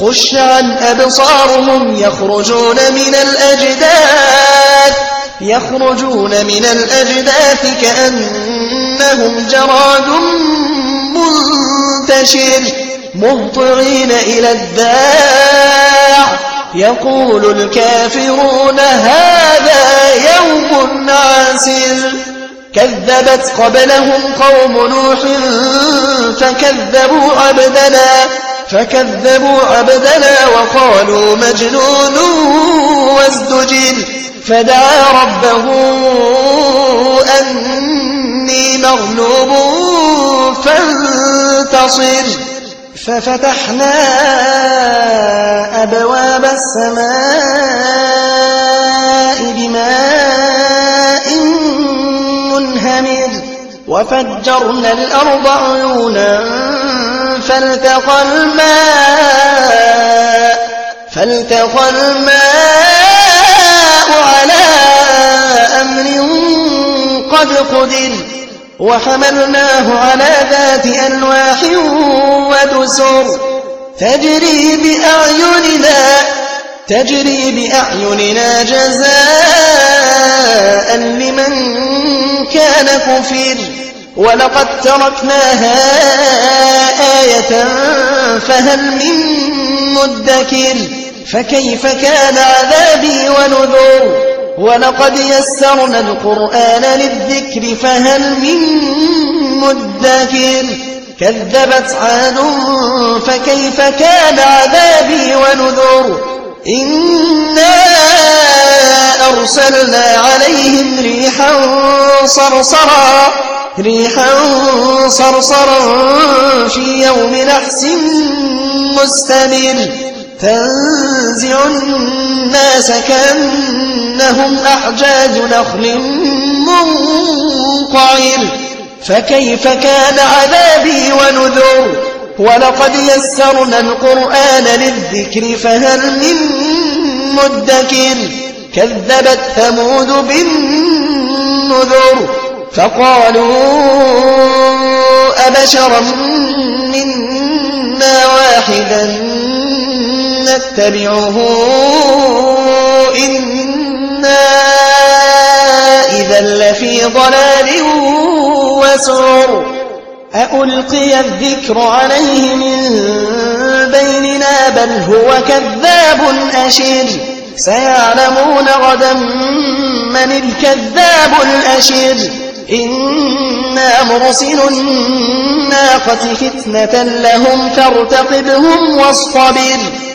خش عن أبصارهم يخرجون من الأجداث كأنهم جراد منتشر مهطعين إلى الداع يقول الكافرون هذا يوم عسر كذبت قبلهم قوم نوح فكذبوا عبدنا وقالوا مجنون وازدجر فدعا ربه أني مغلوب فانتصر ففتحنا أبواب السماء بماء منهمر وفجرنا الأرض عيونا فالتقى الماء على أمر قد قدر وحملناه على ذات ألواح ودسر تجري بأعيننا جزاء لمن كان كفر ولقد تركناها آية فهل من مدكر فكيف كان عذابي ونذر ولقد يسرنا القرآن للذكر فهل من مدكر كذبت عاد فكيف كان عذابي ونذر إنا أرسلنا عليهم ريحا صرصرا في يوم نحس مستمر تنزع الناس كأنهم أعجاز نخل منقعر فكيف كان عذابي ونذر ولقد يسرنا القرآن للذكر فهل من مدكر كذبت ثمود بالنذر فقالوا أبشرا منا واحدا نتبعه إنا إذا لفي ضلال وسعر أألقي الذكر عليه من بيننا بل هو كذاب أشر سيعلمون غدا من الكذاب الأشر إنا مرسل الناقة فتنة لهم فارتقبهم واصطبر